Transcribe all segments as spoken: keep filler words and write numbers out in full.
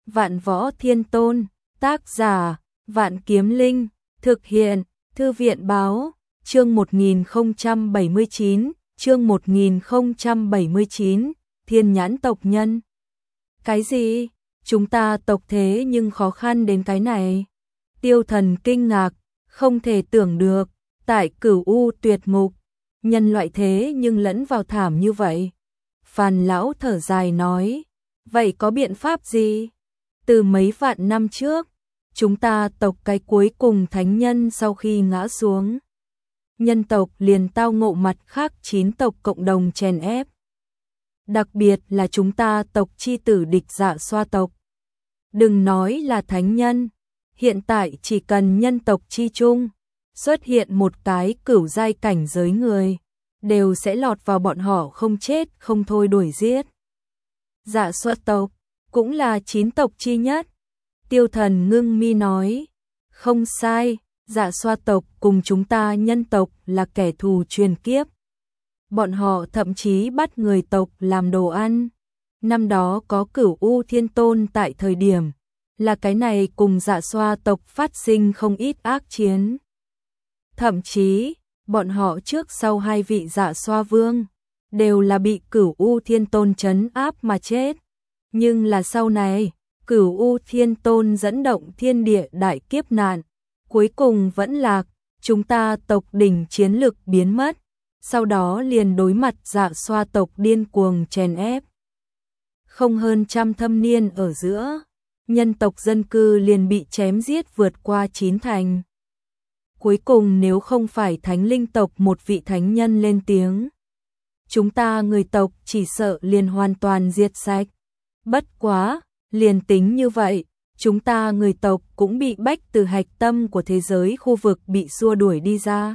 Vạn Võ Thiên Tôn, tác giả, Vạn Kiếm Linh, thực hiện, Thư viện báo, chương một nghìn không trăm bảy mươi chín, chương một nghìn không trăm bảy mươi chín, Thiên Nhãn tộc nhân. Cái gì? Chúng ta tộc thế nhưng khó khăn đến cái này. Tiêu Thần kinh ngạc, không thể tưởng được, tại Cửu U tuyệt ngục, nhân loại thế nhưng lẫn vào thảm như vậy. Phàn lão thở dài nói, vậy có biện pháp gì? Từ mấy vạn năm trước, chúng ta tộc cái cuối cùng thánh nhân sau khi ngã xuống, nhân tộc liền tao ngộ mặt khác chín tộc cộng đồng chèn ép. Đặc biệt là chúng ta tộc chi tử địch Dạ Xoa tộc. Đừng nói là thánh nhân, hiện tại chỉ cần nhân tộc chi chung xuất hiện một cái cửu giai cảnh giới người, đều sẽ lọt vào bọn họ không chết không thôi đuổi giết. Dạ Xoa tộc cũng là chín tộc chi nhất. Tiêu Thần ngưng mi nói, không sai, Dạ Xoa tộc cùng chúng ta nhân tộc là kẻ thù truyền kiếp. Bọn họ thậm chí bắt người tộc làm đồ ăn. Năm đó có Cửu U Thiên Tôn tại thời điểm, là cái này cùng Dạ Xoa tộc phát sinh không ít ác chiến. Thậm chí, bọn họ trước sau hai vị Dạ Xoa vương, đều là bị Cửu U Thiên Tôn trấn áp mà chết. Nhưng là sau này, Cửu U Thiên Tôn dẫn động thiên địa đại kiếp nạn, cuối cùng vẫn lạc, chúng ta tộc đỉnh chiến lực biến mất, sau đó liền đối mặt Dạ Xoa tộc điên cuồng chèn ép. Không hơn trăm thâm niên ở giữa, nhân tộc dân cư liền bị chém giết vượt qua chín thành. Cuối cùng nếu không phải thánh linh tộc một vị thánh nhân lên tiếng, chúng ta người tộc chỉ sợ liền hoàn toàn diệt sạch. Bất quá, liền tính như vậy, chúng ta người tộc cũng bị bách từ hạch tâm của thế giới khu vực bị xua đuổi đi ra.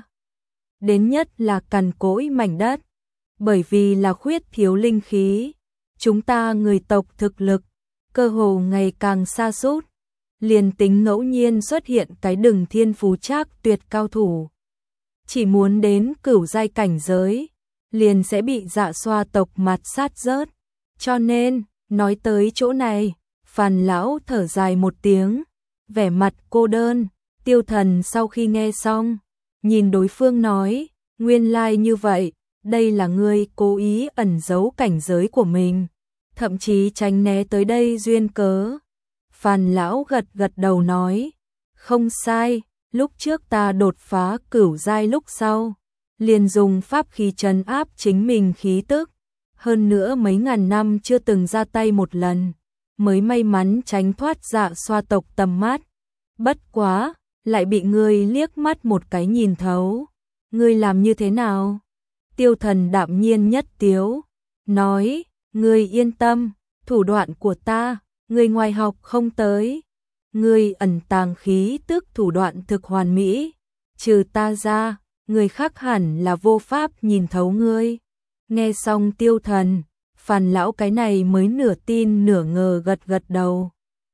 Đến nhất là cằn cỗi mảnh đất, bởi vì là khuyết thiếu linh khí, chúng ta người tộc thực lực, cơ hồ ngày càng sa sút. Liền tính ngẫu nhiên xuất hiện cái đừng thiên phú trác tuyệt cao thủ, chỉ muốn đến cửu giai cảnh giới, liền sẽ bị Dạ Xoa tộc mạt sát rớt. Cho nên, nói tới chỗ này, Phàn lão thở dài một tiếng, vẻ mặt cô đơn. Tiêu Thần sau khi nghe xong, nhìn đối phương nói, nguyên lai như vậy, đây là ngươi cố ý ẩn giấu cảnh giới của mình, thậm chí tránh né tới đây duyên cớ. Phàn lão gật gật đầu nói, không sai, lúc trước ta đột phá cửu giai lúc sau, liền dùng pháp khí trấn áp chính mình khí tức, hơn nữa mấy ngàn năm chưa từng ra tay một lần, mới may mắn tránh thoát Dạ Xoa tộc tầm mắt. Bất quá, lại bị ngươi liếc mắt một cái nhìn thấu. Ngươi làm như thế nào? Tiêu Thần đạm nhiên nhất tiếu, nói, ngươi yên tâm, thủ đoạn của ta, ngươi ngoài học không tới. Ngươi ẩn tàng khí tức thủ đoạn thực hoàn mỹ, trừ ta ra, người khác hẳn là vô pháp nhìn thấu ngươi. Nghe xong Tiêu Thần, Phàn lão cái này mới nửa tin nửa ngờ gật gật đầu.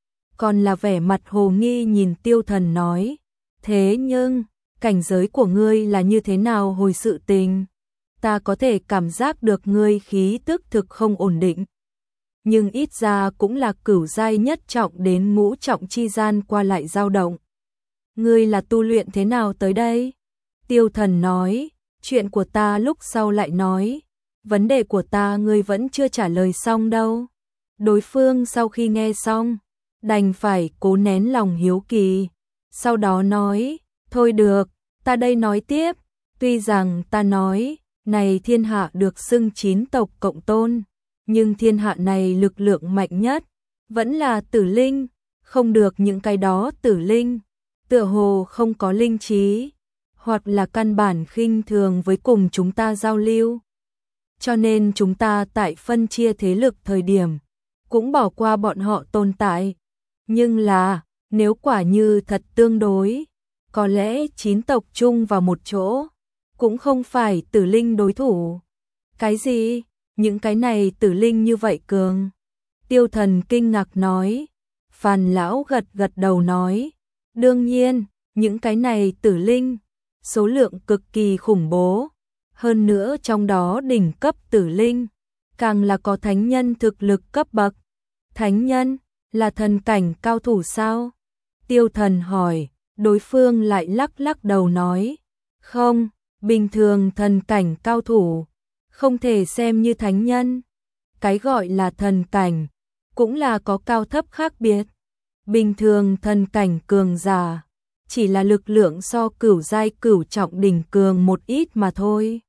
Còn là vẻ mặt hồ nghi nhìn Tiêu Thần nói, thế nhưng, cảnh giới của ngươi là như thế nào hồi sự tình? Ta có thể cảm giác được ngươi khí tức thực không ổn định. Nhưng ít ra cũng là cửu giai nhất trọng đến ngũ trọng chi gian qua lại dao động. Ngươi là tu luyện thế nào tới đây? Tiêu Thần nói, chuyện của ta lúc sau lại nói, vấn đề của ta ngươi vẫn chưa trả lời xong đâu. Đối phương sau khi nghe xong, đành phải cố nén lòng hiếu kỳ, sau đó nói, thôi được, ta đây nói tiếp, tuy rằng ta nói, này thiên hạ được xưng chín tộc cộng tôn, nhưng thiên hạ này lực lượng mạnh nhất, vẫn là tử linh, không được những cái đó tử linh, tựa hồ không có linh trí, hoặc là căn bản khinh thường với cùng chúng ta giao lưu. Cho nên chúng ta tại phân chia thế lực thời điểm, cũng bỏ qua bọn họ tồn tại. Nhưng là, nếu quả như thật tương đối, có lẽ chín tộc chung vào một chỗ, cũng không phải tử linh đối thủ. Cái gì? Những cái này tử linh như vậy cường? Tiêu Thần kinh ngạc nói. Phàn lão gật gật đầu nói, đương nhiên, những cái này tử linh, số lượng cực kỳ khủng bố. Hơn nữa trong đó đỉnh cấp tử linh, càng là có thánh nhân thực lực cấp bậc. Thánh nhân, Là thần cảnh cao thủ sao? Tiêu Thần hỏi, đối phương lại lắc lắc đầu nói, không, bình thường thần cảnh cao thủ, không thể xem như thánh nhân. Cái gọi là thần cảnh, cũng là có cao thấp khác biệt. Bình thường thần cảnh cường giả, chỉ là lực lượng so cửu giai cửu trọng đỉnh cường một ít mà thôi.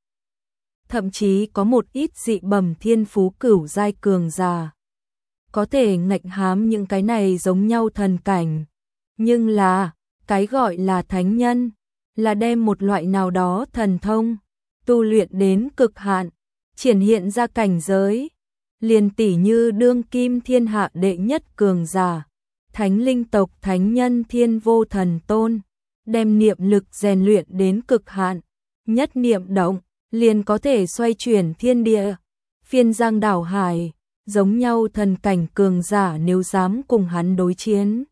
Thậm chí có một ít dị bẩm thiên phú cửu giai cường giả, có thể ngạnh hám những cái này giống nhau thần cảnh. Nhưng là, cái gọi là thánh nhân, là đem một loại nào đó thần thông, tu luyện đến cực hạn, triển hiện ra cảnh giới. Liền tỉ như đương kim thiên hạ đệ nhất cường giả, thánh linh tộc thánh nhân Thiên Vô Thần Tôn, đem niệm lực rèn luyện đến cực hạn, nhất niệm động, liền có thể xoay chuyển thiên địa, phiên giang đảo hải, giống nhau thần cảnh cường giả nếu dám cùng hắn đối chiến.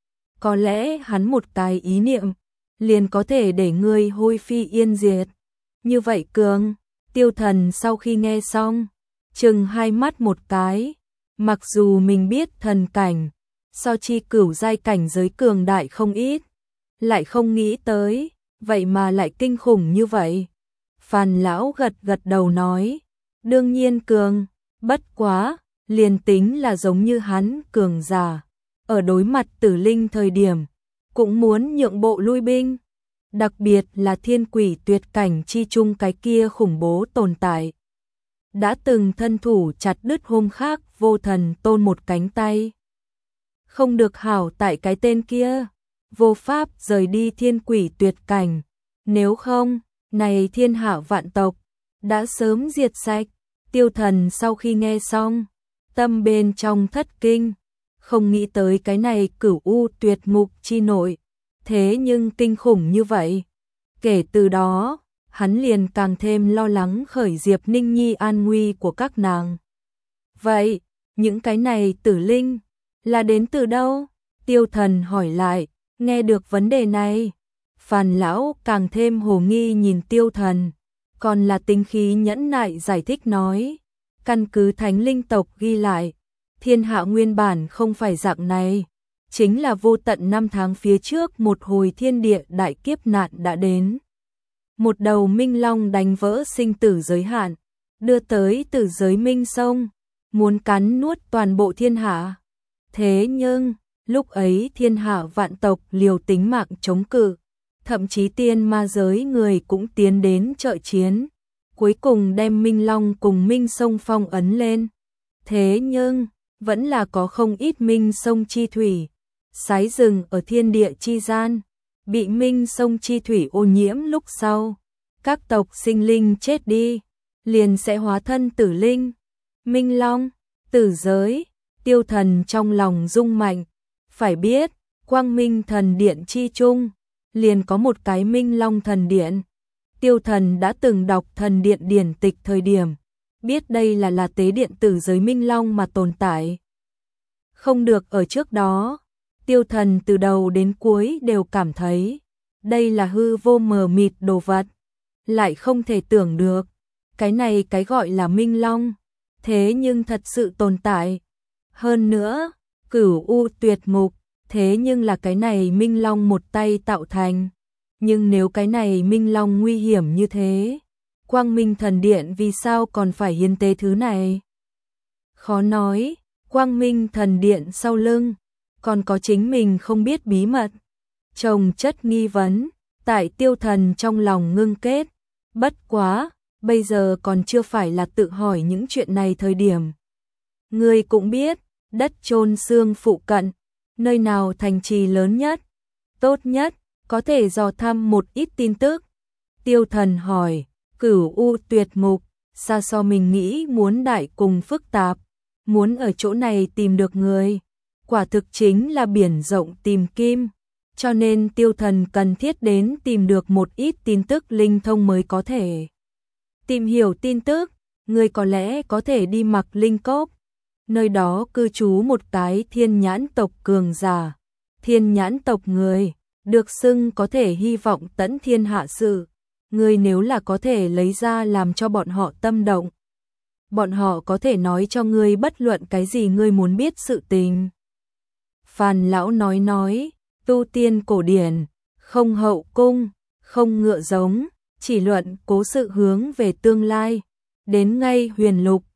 Có lẽ hắn một cái ý niệm, liền có thể để ngươi hôi phi yên diệt. Như vậy cường, Tiêu Thần sau khi nghe xong, chừng hai mắt một cái, mặc dù mình biết thần cảnh, so chi cửu giai cảnh giới cường đại không ít, lại không nghĩ tới, vậy mà lại kinh khủng như vậy. Phàn lão gật gật đầu nói, đương nhiên cường, bất quá, liền tính là giống như hắn cường giả, ở đối mặt tử linh thời điểm, cũng muốn nhượng bộ lui binh, đặc biệt là thiên quỷ tuyệt cảnh chi chung cái kia khủng bố tồn tại. Đã từng thân thủ chặt đứt hôm khác Vô Thần Tôn một cánh tay. Không được hảo tại cái tên kia, vô pháp rời đi thiên quỷ tuyệt cảnh, nếu không, này thiên hạ vạn tộc, đã sớm diệt sạch. Tiêu Thần sau khi nghe xong, tâm bên trong thất kinh, không nghĩ tới cái này cửu u tuyệt ngục chi nội, thế nhưng kinh khủng như vậy. Kể từ đó, hắn liền càng thêm lo lắng khởi Diệp Ninh Nhi an nguy của các nàng. Vậy, những cái này tử linh, là đến từ đâu? Tiêu Thần hỏi lại, nghe được vấn đề này. Phàn lão càng thêm hồ nghi nhìn Tiêu Thần, còn là tính khí nhẫn nại giải thích nói, căn cứ thánh linh tộc ghi lại, thiên hạ nguyên bản không phải dạng này, chính là vô tận năm tháng phía trước một hồi thiên địa đại kiếp nạn đã đến. Một đầu minh long đánh vỡ sinh tử giới hạn, đưa tới tử giới minh sông, muốn cắn nuốt toàn bộ thiên hạ. Thế nhưng, lúc ấy thiên hạ vạn tộc liều tính mạng chống cự, thậm chí tiên ma giới người cũng tiến đến trợ chiến, cuối cùng đem minh long cùng minh sông phong ấn lên. Thế nhưng, vẫn là có không ít minh sông chi thủy, sái rừng ở thiên địa chi gian, bị minh sông chi thủy ô nhiễm lúc sau. Các tộc sinh linh chết đi, liền sẽ hóa thân tử linh. Minh long, tử giới, Tiêu Thần trong lòng rung mạnh, phải biết, Quang Minh Thần Điện chi chung, liền có một cái Minh Long Thần Điện. Tiêu Thần đã từng đọc Thần Điện điển tịch thời điểm, biết đây là là tế điện tử giới Minh Long mà tồn tại. Không được ở trước đó, Tiêu Thần từ đầu đến cuối đều cảm thấy, đây là hư vô mờ mịt đồ vật, lại không thể tưởng được, cái này cái gọi là Minh Long, thế nhưng thật sự tồn tại. Hơn nữa, cửu u tuyệt ngục, thế nhưng là cái này Minh Long một tay tạo thành. Nhưng nếu cái này Minh Long nguy hiểm như thế, Quang Minh Thần Điện vì sao còn phải hiến tế thứ này? Khó nói, Quang Minh Thần Điện sau lưng, còn có chính mình không biết bí mật. Chồng chất nghi vấn, tại Tiêu Thần trong lòng ngưng kết. Bất quá, bây giờ còn chưa phải là tự hỏi những chuyện này thời điểm. Người cũng biết, đất chôn xương phụ cận, nơi nào thành trì lớn nhất, tốt nhất, có thể dò thăm một ít tin tức. Tiêu Thần hỏi, cửu u tuyệt ngục, xa so mình nghĩ muốn đại cùng phức tạp, muốn ở chỗ này tìm được người, quả thực chính là biển rộng tìm kim, cho nên Tiêu Thần cần thiết đến tìm được một ít tin tức linh thông mới có thể. Tìm hiểu tin tức, người có lẽ có thể đi Mặc Linh Cốc, nơi đó cư trú một cái thiên nhãn tộc cường giả, thiên nhãn tộc người, được xưng có thể hy vọng tẫn thiên hạ sự, người nếu là có thể lấy ra làm cho bọn họ tâm động. Bọn họ có thể nói cho ngươi bất luận cái gì ngươi muốn biết sự tình. Phàn lão nói nói, tu tiên cổ điển, không hậu cung, không ngựa giống, chỉ luận cố sự hướng về tương lai. Đến ngay huyền lục,